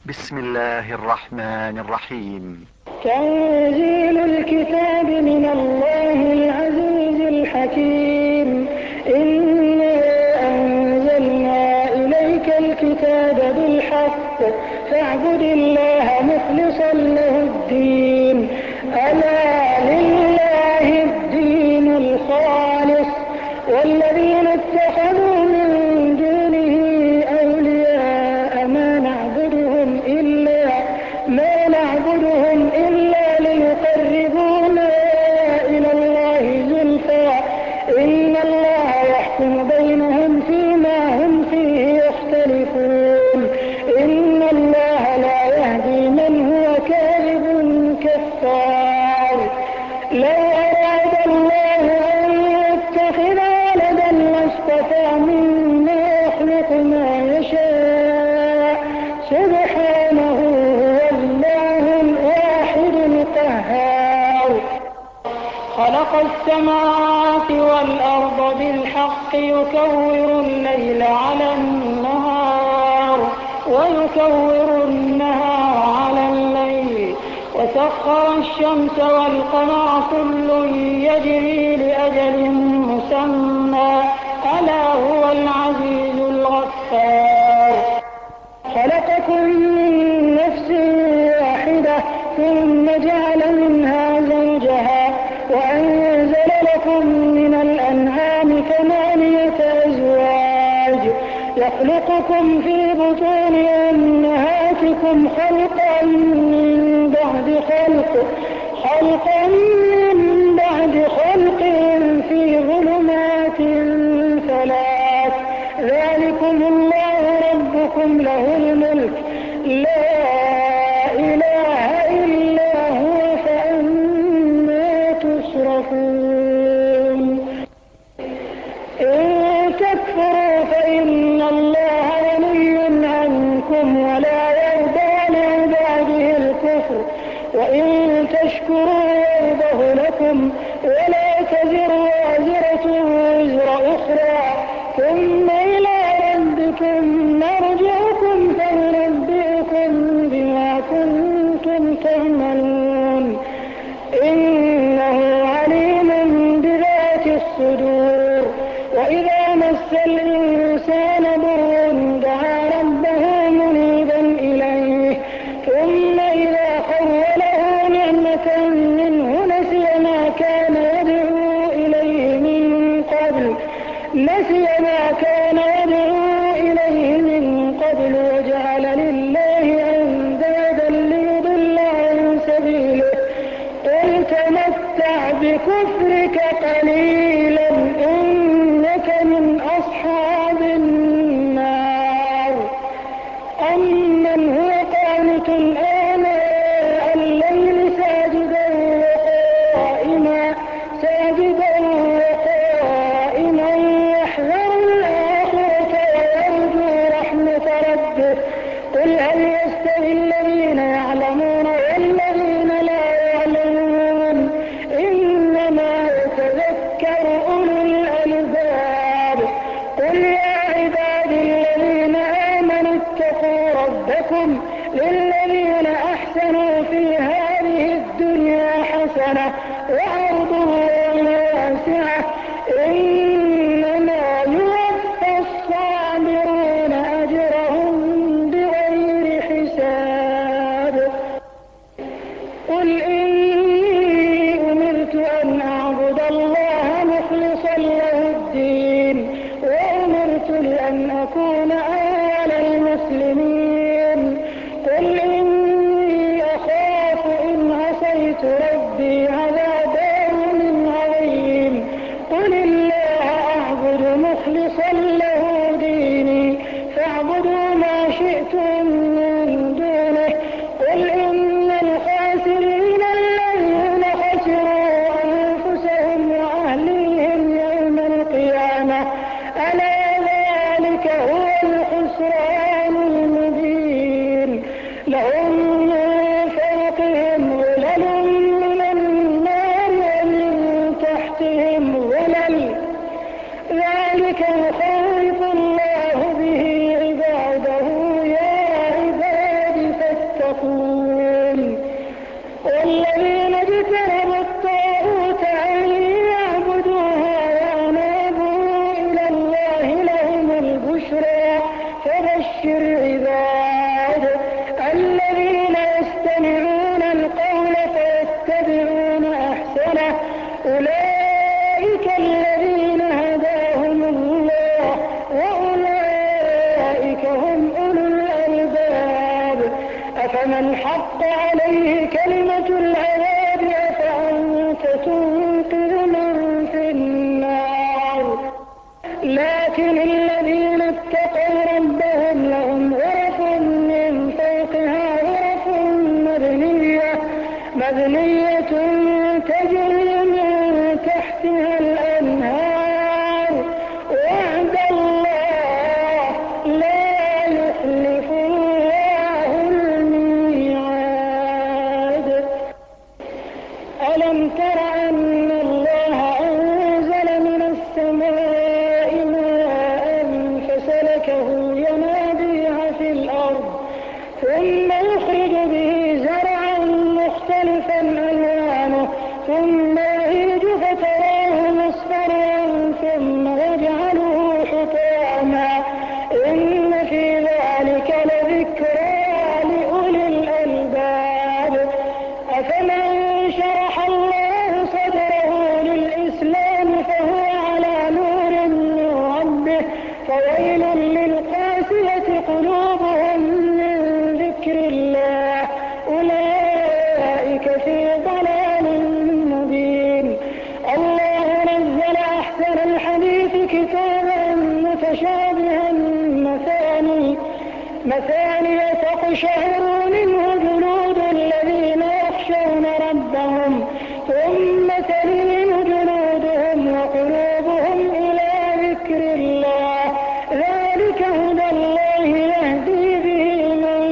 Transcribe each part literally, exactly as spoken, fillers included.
بسم الله الرحمن الرحيم. تنزيل الكتاب من الله العزيز الحكيم. إنا أنزلنا إليك الكتاب بالحق فاعبد الله مخلصا له الدين. ألا لله الدين الخالص والذين اتخذوا من دونه أولياء ما نعبدهم إلا ما نعبدهم إلا ليقربونا إلى الله زلفى إن الله يحكم بينهم فيما هم فيه يختلفون. إن الله لا يهدي من هو كاذب كفار. لو أراد الله أن يتخذ ولدا لاصطفى مما يخلق ما يشاء سبحانه هو الله الواحد القهار. خلق السماوات والأرض بالحق يكور الليل على النهار ويكور النهار على الليل وسخر الشمس والقمر كل يجري لأجل مسمى ألا هو العزيز الغفار. خلقكم من نفس واحدة ثم جعل منها زوجها وأنزل لكم من الأنعام ثمانية أزواج يخلقكم في بطون أمهاتكم خلقا من بعد خلق خلقا من بعد خلق في ظلمات ثلاث ذلكم الله ربكم له الملك لا إله إلا هو فأنا تصرفون. إن تكفروا فإن الله غني عنكم ولا يرضى لعباده الكفر وإن تشكروا يرضه لكم ولا تزر وازرة وزر أخرى ثم إلى ربكم مرجعكم فينبئكم بما كنتم تعملون. إنه عليم بذات الصدور. وإذا مس الإنسان ضر دعا ربه منيبا إليه ثم إذا خوله نعمة منه نسي ما كان يدعو إليه من قبل نسي ما كان يدعو إليه من قبل وجعل لله أندادا ليضل عن سبيله. قل تمتع بكفرك قليلا إنك من أصحاب النار. أمن هو قانت آناء الليل ساجدا وقائما ساجدا وقائما يحذر الآخرة ويرجو رحمة ربه. قل هل يستوي الذين يعلمون والذين لا يعلمون إنما يتذكر أولو الألباب. قل يا عبادي الذين آمنوا اتقوا ربكم للذين أحسنوا في هذه الدنيا حسنة وأرض الله واسعة إنما يوفى الصابرون أجرهم بغير حساب. قل إني أمرت أن أعبد الله مخلصا له الدين وأمرت لأن أكون أول المسلمين. قل إني أخاف إن عصيت ربي عذاب يوم عظيم. قل الله أعبد مخلصا له ديني فاعبدوا ما شئتم من دونه. قل إن الخاسرين الذين خسروا أنفسهم وأهليهم يوم القيامة ألا ذلك هو الخسران المبين. لهم من فوقهم ظلل من النار ومن تحتهم ظلل ذلك يخوف الله به عباده يا العباد الذين يستمعون القول فيتبعون أحسنه أولئك الذين هداهم الله وأولئك هم أولو الألباب أفمن حق عليه كلمة العذاب أفأنت تنقذ من في النار لكن الذين اتقوا ربهم لهم غرف من فوقها غرف مبنية مبنية تجري من تحتها الأنهار وعد الله لا يخلف الله الميعاد ألم تر أن الله أنزل من السماء ماء فسلكه ينابيع في الأرض ثم يخرج به زرعا مختلفا ألوانه ثم يهيج فتراه مصفرا ثم يجعله حطاما إن في ذلك لذكرى لأولي الألباب أفمن شرح الله صدره للإسلام فهو على نور من ربه فويل للقاسية قلوبهم من ذكر الله أولئك في ضلال مبين الله نزل أحسن الحديث كتابا متشابها مثاني مثاني تقشعر منه جلود الذين يخشون ربهم ثم تلين جلودهم وقلوبهم إلى ذكر الله ذلك هدى الله يهدي به من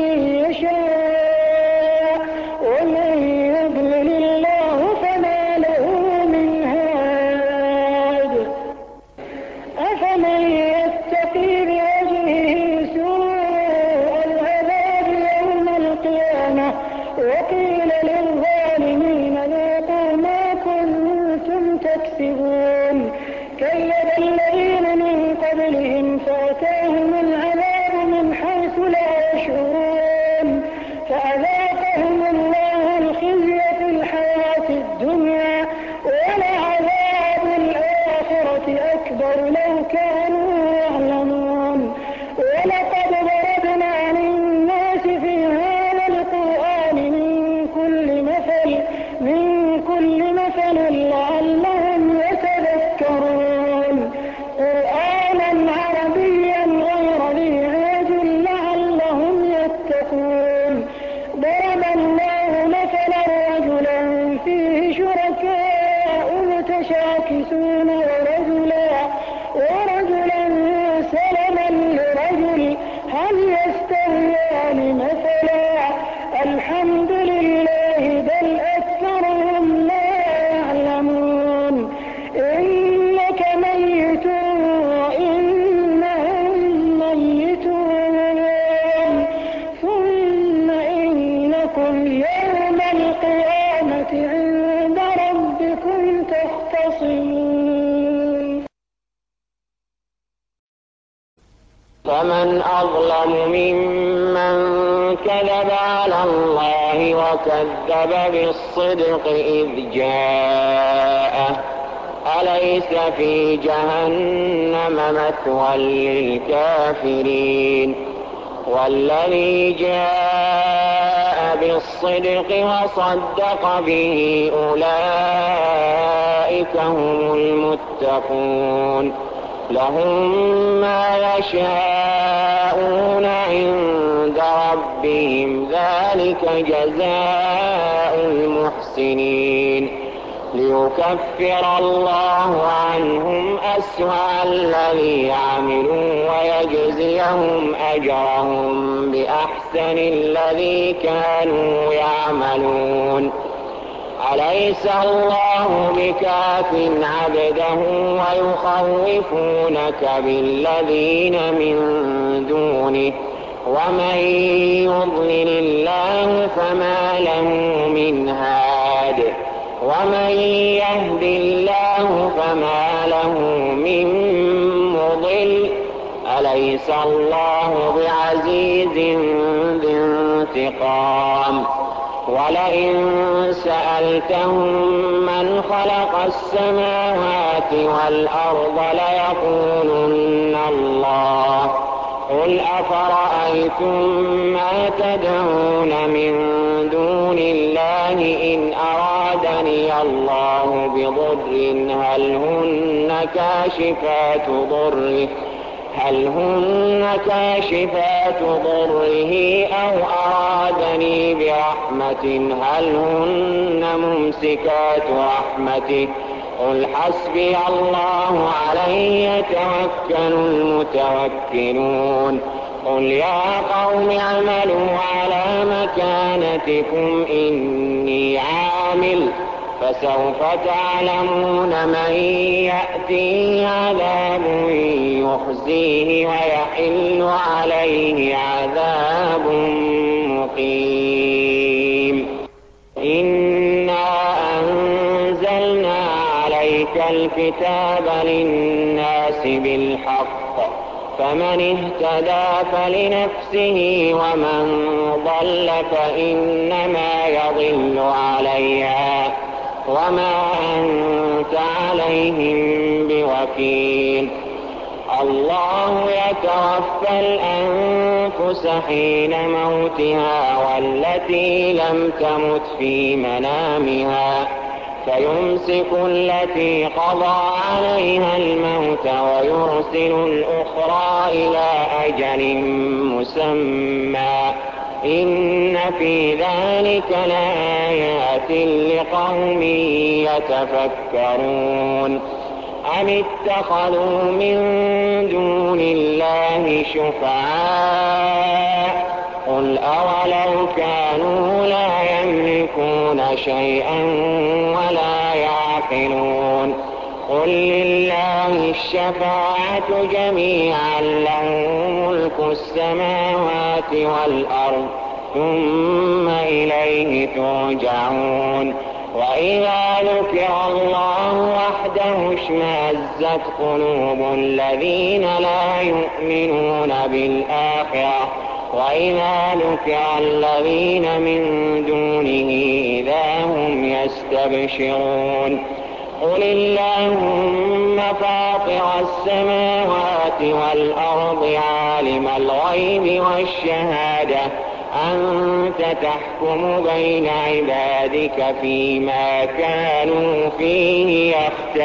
يشاء ومن يضلل الله فما له من هاد أفمن يتقي بوجهه سوء العذاب يوم القيامة وقيل للظالمين ذوقوا ما كنتم تكسبون كذب الذين من قبلهم فأتاهم العذاب من حيث لا يشعرون فأذاقهم الله الخزي في الحياة الدنيا ولعذاب الآخرة أكبر لو كانوا يعلمون ولقد ضربنا للناس في هذا القرآن من كل مثل من كل مثل لعلهم يتذكرون قرآنا عربيا غير ذي عوج لعلهم يتقون ضرب الله مثلا رجلا فيه شركاء متشاكسون ورجلا ورجلا سلما لرجل هل يستويان مثلا الحمد لله بل أكثرهم لا يعلمون إنك ميت وإنهم ميتون ثم إنكم يوم القيامة عند ربكم تختصمون فمن أظلم ممن كذب على الله وكذب بالصدق إذ جاءه أليس في جهنم مثوى للكافرين والذي جاء بالصدق وصدق به أولئك هم المتقون لهم ما يشاءون عند ربهم ذلك جزاء المحسنين ليكفر الله عنهم أسوأ الذي عملوا ويجزيهم أجرهم بأحسن الذي كانوا يعملون أليس الله بكاف عبده ويخوفونك بالذين من دونه ومن يضلل الله فما له من هاد ومن يهد الله فما له من مضل أليس الله بعزيز ذي انتقام ولئن سألتهم من خلق السماوات والأرض ليقولن الله قل أفرأيتم ما تدعون من دون الله إن أرادني الله بضر هل هن كاشفات ضره هل هن كاشفات ضره أو أرادني برحمة هل هن ممسكات رحمته قل حسبي الله عليه يتوكل المتوكلون قل يا قوم اعملوا على مكانتكم إني عامل فسوف تعلمون من يأتيه عذاب يخزيه ويحل عليه عذاب مقيم إنا أنزلنا عليك الكتاب للناس بالحق فمن اهتدى فلنفسه ومن ضل فإنما يضل عليها وما أنت عليهم بوكيل الله يتوفى الأنفس حين موتها والتي لم تمت في منامها فيمسك التي قضى عليها الموت ويرسل الأخرى إلى أجل مسمى إن في ذلك لآيات لقوم يتفكرون أم اتخذوا من دون الله شفعاء قل أولو كانوا لا يملكون شيئا ولا يعقلون قل لله الشفاعة جميعا له ملك السماوات والأرض ثم إليه ترجعون وإذا ذكر الله وحده اشمأزت قلوب الذين لا يؤمنون بالآخرة وإذا ذكر الذين من دونه إذا هم يستبشرون قل اللهم فاطر السماوات والأرض عالم الغيب والشهادة أنت تحكم بين عبادك فيما كانوا فيه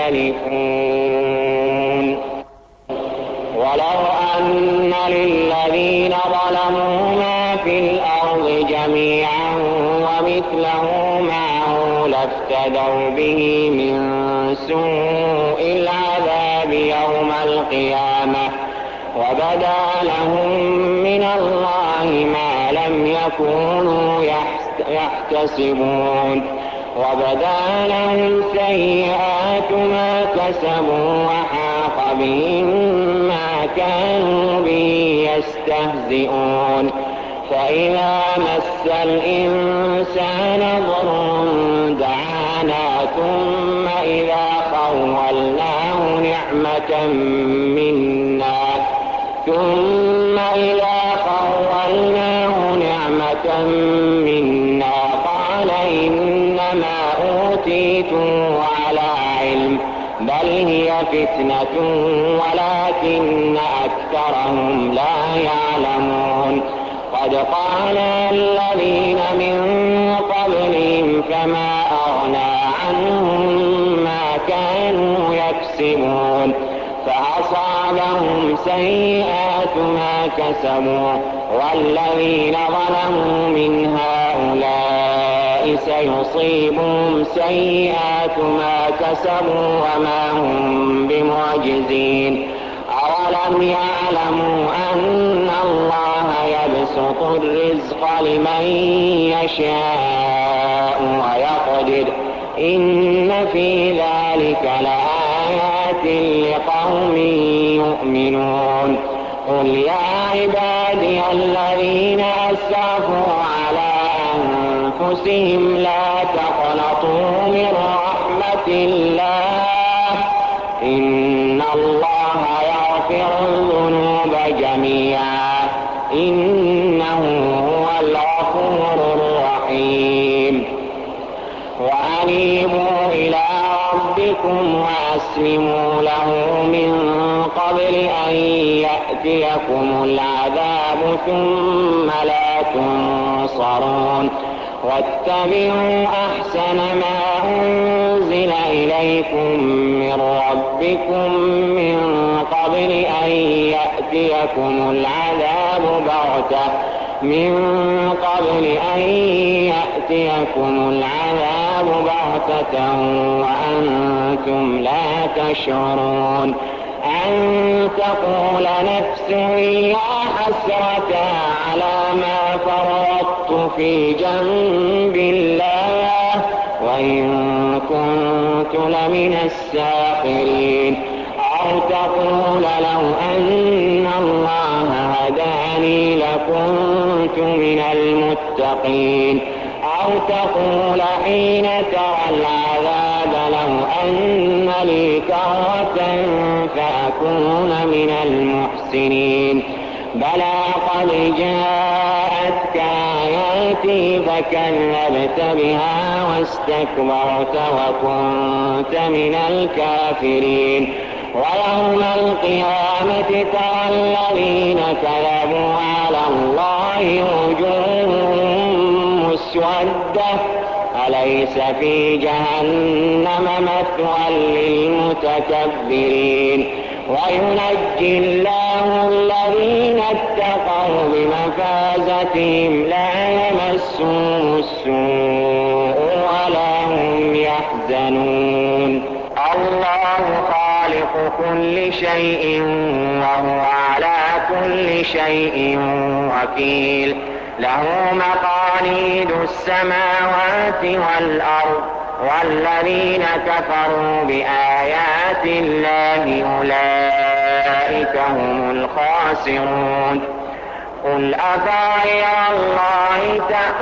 يختلفون ولو أن للذين ظلموا ما في الأرض جميعا ومثله معه لافتدوا به من سوء العذاب يوم القيامة وبدا لهم من الله ما لم يكونوا يحتسبون وبدا لهم سيئات ما كسبوا وحاق بهم ما كانوا به يستهزئون فإذا مس الإنسان ضر دعانا ثم إذا خولناه نعمة منا ثم إذا خولناه نعمة منا قال إنما أوتيته على علم بل هي فتنة ولكن أكثرهم لا يعلمون قد قال الذين من قبلهم فما أغنى عنهم ما كانوا يكسبون فأصابهم سيئات ما كسبوا والذين ظلموا من هؤلاء سيصيبهم سيئات ما كسبوا وما هم بمعجزين أولم يعلموا أن الله يبسط الرزق لمن يشاء ويقدر إن في ذلك لآيات لقوم يؤمنون قل يا عبادي الذين أسرفوا على أنفسهم لا تقنطوا من رحمة الله إن الله يغفر الذنوب جميعا جميعا إنه هو الغفور الرحيم. وأنيبوا إلى ربكم وأسلموا له من قبل أن يأتيكم العذاب ثم لا تنصرون. واتبعوا أحسن ما أنزل إليكم من ربكم من قبل أن يأتيكم العذاب بغتة من قبل أن يأتيكم العذاب بغتة وأنتم لا تشعرون. أن تقول نفس يا حسرة على ما فرطت في جنب الله وإن كنت لمن الساخرين. أو تقول لو أن الله هداني لكنت من المتقين. أو تقول حين ترى العذاب لو أن لي كرة فأكون من المحسنين. بلى قد جاءتك آياتي فكذبت بها واستكبرت وكنت من الكافرين. ويوم القيامة ترى الذين كذبوا على الله وجوههم مسودة أليس في جهنم مثوى للمتكبرين. وينجي الله الذين اتقوا بمفازتهم لا يمسهم السوء ولا هم يحزنون. الله خالق كل شيء وهو على كل شيء وكيل. له مقاليد السماوات والأرض والذين كفروا بآيات الله أولئك هم الخاسرون. قل أفغير الله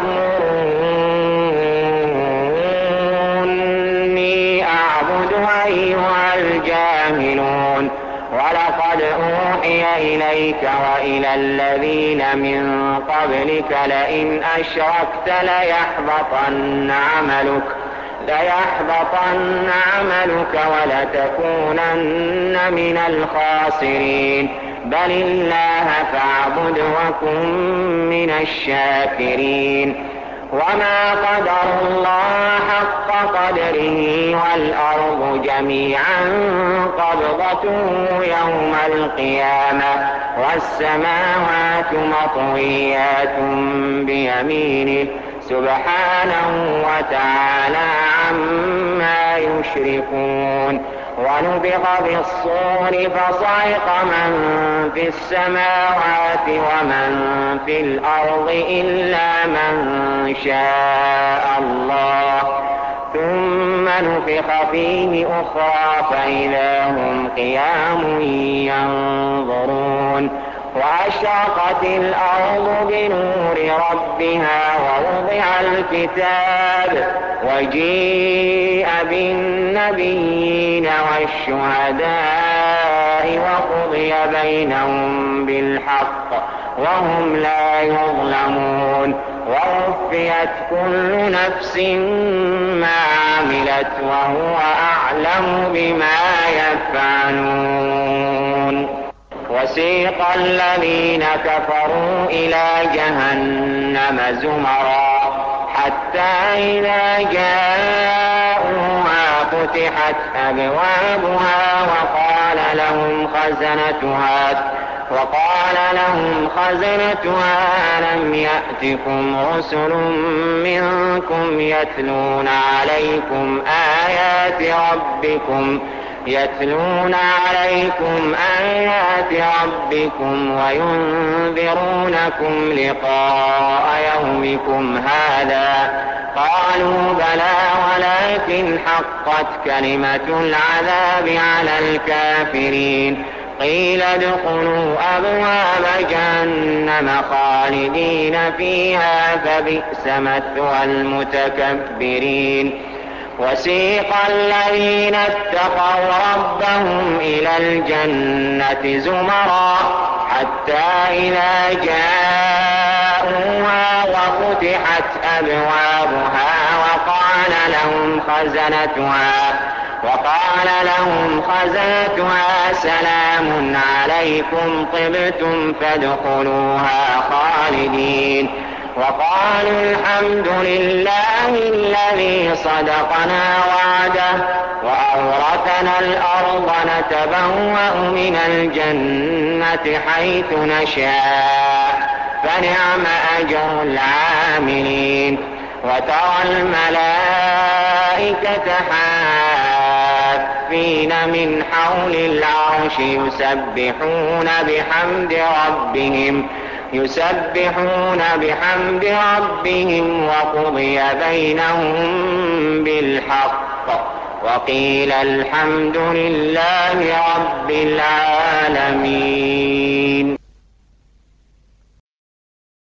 تأمروني أعبد أيها الجاهلون. ولقد أوحي إليك وإلى الذين من قبلك لئن أشركت ليحبطن عملك ليحبطن عملك ولتكونن من الخاسرين. بل الله فاعبد وكن من الشاكرين. وما قدر الله حق قدره والأرض جميعا قبضته يوم القيامة والسماوات مطويات بيمينه سبحانه وتعالى عما يشركون. ونفخ بالصور فصعق من في السماوات ومن في الأرض إلا من شاء الله ثم نفخ فيه أخرى فإذا هم قيام ينظرون. وأشرقت الأرض بنور ربها ووضع الكتاب وجيء بالنبيين والشهداء وقضي بينهم بالحق وهم لا يظلمون. ووفيت كل نفس ما عملت وهو أعلم بما يفعلون. وسيق الذين كفروا إلى جهنم زمرا حتى إذا جاءوها فتحت أبوابها وقال لهم خزنتها وقال لهم خزنتها ألم يأتكم رسل منكم يتلون عليكم آيات ربكم يتلون عليكم آيات ربكم وينذرونكم لقاء يومكم هذا قالوا بلى ولكن حقت كلمة العذاب على الكافرين. قيل ادخلوا أبواب جهنم خالدين فيها فبئس مثوى المتكبرين. وسيق الذين اتقوا ربهم إلى الجنة زمرا حتى إذا جاءوها وفتحت أبوابها وقال لهم خزنتها وقال لهم خزنتها سلام عليكم طبتم فادخلوها خالدين وقالوا الحمد لله الذي صدقنا وعده وأورثنا الأرض نتبوأ من الجنة حيث نشاء فنعم أجر العاملين وترى الملائكة حافين من حول العرش يسبحون بحمد ربهم يسبحون بحمد ربهم وقضي بينهم بالحق وقيل الحمد لله رب العالمين.